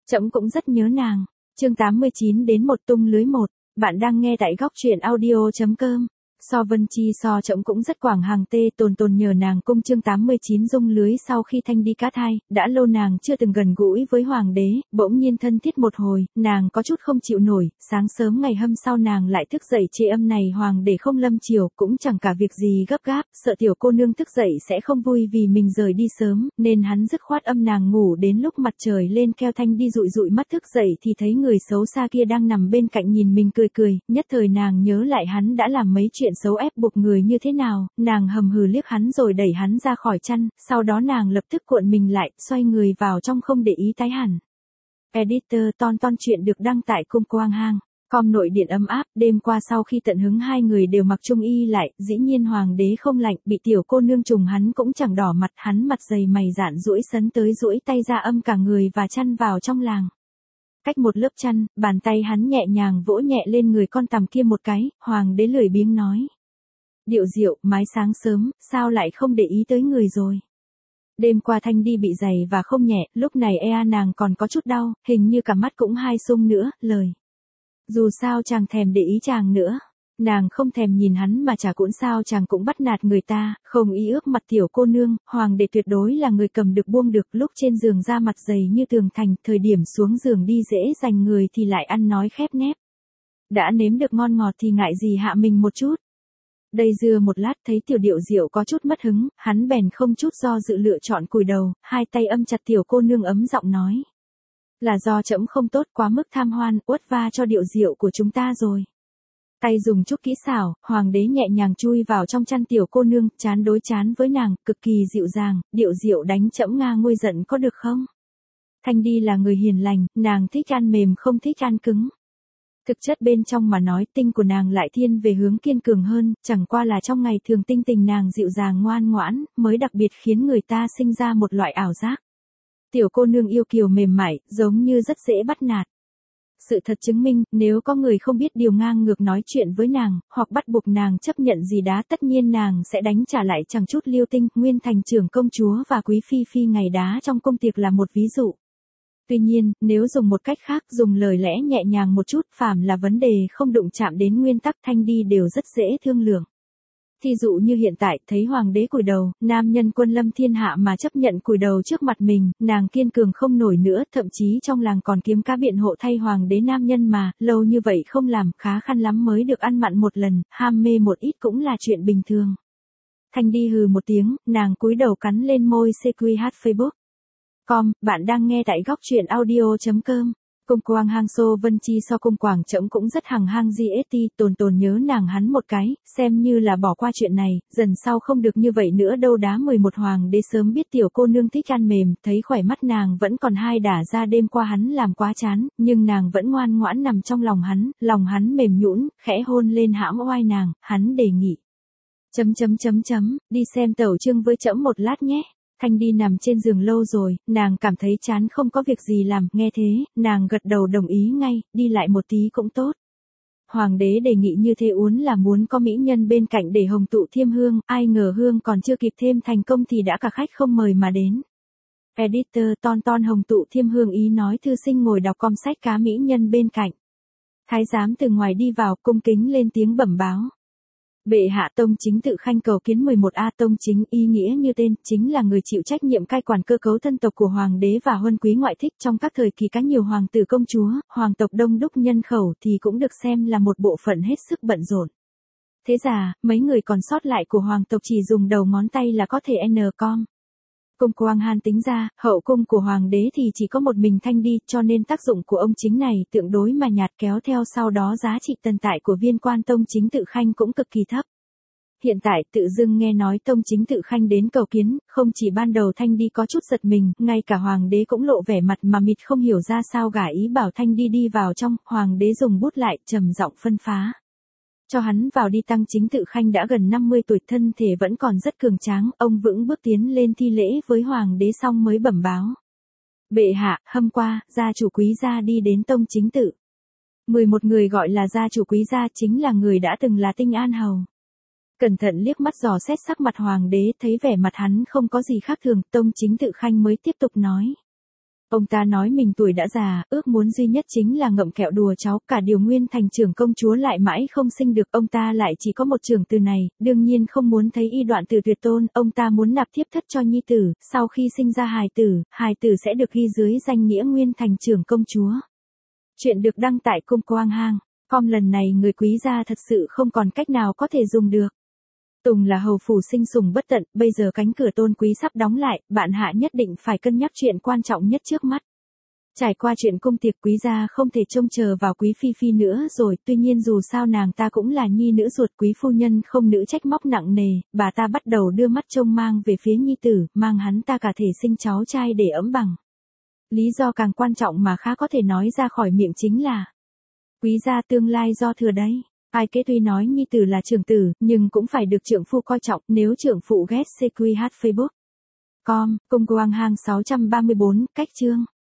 Trẫm cũng rất nhớ nàng. Chương 89 đến một tung lưới một. Bạn đang nghe tại góc truyện audio.com. So Vân Chi so trẫm cũng rất quảng hàng tê tồn tồn nhờ nàng cung. Chương 89 dung lưới. Sau khi Thanh đi cá thai, đã lâu nàng chưa từng gần gũi với hoàng đế, bỗng nhiên thân thiết một hồi, nàng có chút không chịu nổi. Sáng sớm ngày hôm sau nàng lại thức dậy chê âm này hoàng đế không lâm chiều, cũng chẳng cả việc gì gấp gáp, sợ tiểu cô nương thức dậy sẽ không vui vì mình rời đi sớm, nên hắn dứt khoát âm nàng ngủ đến lúc mặt trời lên keo. Thanh đi dụi dụi mắt thức dậy thì thấy người xấu xa kia đang nằm bên cạnh nhìn mình cười cười, nhất thời nàng nhớ lại hắn đã làm mấy chuyện xấu ép buộc người như thế nào, nàng hầm hừ liếc hắn rồi đẩy hắn ra khỏi chăn, sau đó nàng lập tức cuộn mình lại, xoay người vào trong không để ý tái hẳn. Editor Ton chuyện được đăng tại Cung Quang Hang. Com nội điện ấm áp, đêm qua sau khi tận hứng hai người đều mặc trung y lại, dĩ nhiên hoàng đế không lạnh, bị tiểu cô nương trùng hắn cũng chẳng đỏ mặt, hắn mặt dày mày dạn duỗi sấn tới duỗi tay ra âm cả người và chăn vào trong làng. Cách một lớp chăn, bàn tay hắn nhẹ nhàng vỗ nhẹ lên người con tằm kia một cái, hoàng đế lười biếng nói. Điệu diệu, mái sáng sớm, sao lại không để ý tới người rồi? Đêm qua Thanh đi bị dày và không nhẹ, lúc này nàng còn có chút đau, hình như cả mắt cũng hai sung nữa, lời. Dù sao chàng thèm để ý chàng nữa. Nàng không thèm nhìn hắn mà chả cũng sao chàng cũng bắt nạt người ta, không ý ước mặt tiểu cô nương, hoàng đế tuyệt đối là người cầm được buông được, lúc trên giường da mặt dày như tường thành, thời điểm xuống giường đi dễ dành người thì lại ăn nói khép nép. Đã nếm được ngon ngọt thì ngại gì hạ mình một chút. Đây dưa một lát thấy tiểu điệu diệu có chút mất hứng, hắn bèn không chút do dự lựa chọn cùi đầu, hai tay ôm chặt tiểu cô nương ấm giọng nói. Là do trẫm không tốt quá mức tham hoan, uất va cho điệu diệu của chúng ta rồi. Tay dùng chút kỹ xảo, hoàng đế nhẹ nhàng chui vào trong chăn tiểu cô nương, chán đối chán với nàng, cực kỳ dịu dàng, điệu diệu đánh trẫm nga nguôi giận có được không? Thanh đi là người hiền lành, nàng thích ăn mềm không thích ăn cứng. Thực chất bên trong mà nói tinh của nàng lại thiên về hướng kiên cường hơn, chẳng qua là trong ngày thường tinh tình nàng dịu dàng ngoan ngoãn, mới đặc biệt khiến người ta sinh ra một loại ảo giác. Tiểu cô nương yêu kiều mềm mại, giống như rất dễ bắt nạt. Sự thật chứng minh, nếu có người không biết điều ngang ngược nói chuyện với nàng, hoặc bắt buộc nàng chấp nhận gì đó tất nhiên nàng sẽ đánh trả lại chẳng chút liêu tinh. Nguyên thành trưởng công chúa và quý phi phi ngày đá trong công tiệc là một ví dụ. Tuy nhiên, nếu dùng một cách khác, dùng lời lẽ nhẹ nhàng một chút, phàm là vấn đề không đụng chạm đến nguyên tắc Thanh đi đều rất dễ thương lượng. Thí dụ như hiện tại, thấy hoàng đế cúi đầu, nam nhân quân lâm thiên hạ mà chấp nhận cúi đầu trước mặt mình, nàng kiên cường không nổi nữa, thậm chí trong làng còn kiếm cá biện hộ thay hoàng đế nam nhân mà, lâu như vậy không làm, khá khăn lắm mới được ăn mặn một lần, ham mê một ít cũng là chuyện bình thường. Thanh đi hừ một tiếng, nàng cúi đầu cắn lên môi CQH Facebook. Bạn đang nghe tại góc truyện audio.com. Cung Quang Hang So Vân Chi so Cung Quảng trẫm cũng rất hằng hang GST, tồn nhớ nàng hắn một cái, xem như là bỏ qua chuyện này, dần sau không được như vậy nữa đâu. Đá 11 hoàng đế sớm biết tiểu cô nương thích ăn mềm, thấy khỏe mắt nàng vẫn còn hai đả ra đêm qua hắn làm quá chán, nhưng nàng vẫn ngoan ngoãn nằm trong lòng hắn mềm nhũn, khẽ hôn lên hãm oai nàng, hắn đề nghị. Đi xem tấu chương với trẫm một lát nhé. Thanh đi nằm trên giường lâu rồi, nàng cảm thấy chán không có việc gì làm, nghe thế, nàng gật đầu đồng ý ngay, đi lại một tí cũng tốt. Hoàng đế đề nghị như thế uốn là muốn có mỹ nhân bên cạnh để hồng tụ thiêm hương, ai ngờ hương còn chưa kịp thêm thành công thì đã cả khách không mời mà đến. Editor Ton hồng tụ thiêm hương ý nói thư sinh ngồi đọc com sách cá mỹ nhân bên cạnh. Thái giám từ ngoài đi vào, cung kính lên tiếng bẩm báo. Bệ hạ Tông Chính tự khanh cầu kiến 11A. Tông Chính ý nghĩa như tên, chính là người chịu trách nhiệm cai quản cơ cấu thân tộc của hoàng đế và huân quý ngoại thích. Trong các thời kỳ cá nhiều hoàng tử công chúa, hoàng tộc đông đúc nhân khẩu thì cũng được xem là một bộ phận hết sức bận rộn. Thế ra, mấy người còn sót lại của hoàng tộc chỉ dùng đầu ngón tay là có thể com. Cung Quang Hàn tính ra, hậu cung của hoàng đế thì chỉ có một mình Thanh đi, cho nên tác dụng của ông chính này tương đối mà nhạt, kéo theo sau đó giá trị tồn tại của viên quan Tông Chính tự khanh cũng cực kỳ thấp. Hiện tại tự dưng nghe nói Tông Chính tự khanh đến cầu kiến, không chỉ ban đầu Thanh đi có chút giật mình, ngay cả hoàng đế cũng lộ vẻ mặt mà mịt không hiểu ra sao, gả ý bảo Thanh đi đi vào trong. Hoàng đế dùng bút lại, trầm giọng phân phá. Cho hắn vào đi. Tăng Chính tự khanh đã gần 50 tuổi, thân thể vẫn còn rất cường tráng, ông vững bước tiến lên thi lễ với hoàng đế xong mới bẩm báo. Bệ hạ, hôm qua, gia chủ quý gia đi đến Tông Chính tự. 11 người gọi là gia chủ quý gia chính là người đã từng là Tinh An hầu. Cẩn thận liếc mắt dò xét sắc mặt hoàng đế, thấy vẻ mặt hắn không có gì khác thường, Tông Chính tự khanh mới tiếp tục nói. Ông ta nói mình tuổi đã già, ước muốn duy nhất chính là ngậm kẹo đùa cháu, cả điều Nguyên Thành trưởng công chúa lại mãi không sinh được, ông ta lại chỉ có một trưởng từ này, đương nhiên không muốn thấy y đoạn tử tuyệt tôn, ông ta muốn nạp thiếp thất cho nhi tử, sau khi sinh ra hài tử sẽ được ghi dưới danh nghĩa Nguyên Thành trưởng công chúa. Chuyện được đăng tại Cung Quang Hang. Lần này người Quý gia thật sự không còn cách nào có thể dùng được. Tùng là hầu phủ sinh sủng bất tận, bây giờ cánh cửa Tôn Quý sắp đóng lại, bạn hạ nhất định phải cân nhắc chuyện quan trọng nhất trước mắt. Trải qua chuyện cung tiệc Quý gia không thể trông chờ vào Quý Phi Phi nữa rồi, tuy nhiên dù sao nàng ta cũng là nhi nữ ruột Quý phu nhân không nữ trách móc nặng nề, bà ta bắt đầu đưa mắt trông mang về phía nhi tử, mang hắn ta cả thể sinh cháu trai để ấm bằng. Lý do càng quan trọng mà khá có thể nói ra khỏi miệng chính là Quý gia tương lai do thừa đấy. Ai kế tuy nói nhi tử là trưởng tử, nhưng cũng phải được trượng phu coi trọng, nếu trượng phụ ghét CQH Facebook. Cung Quang Hang 634, cách chương.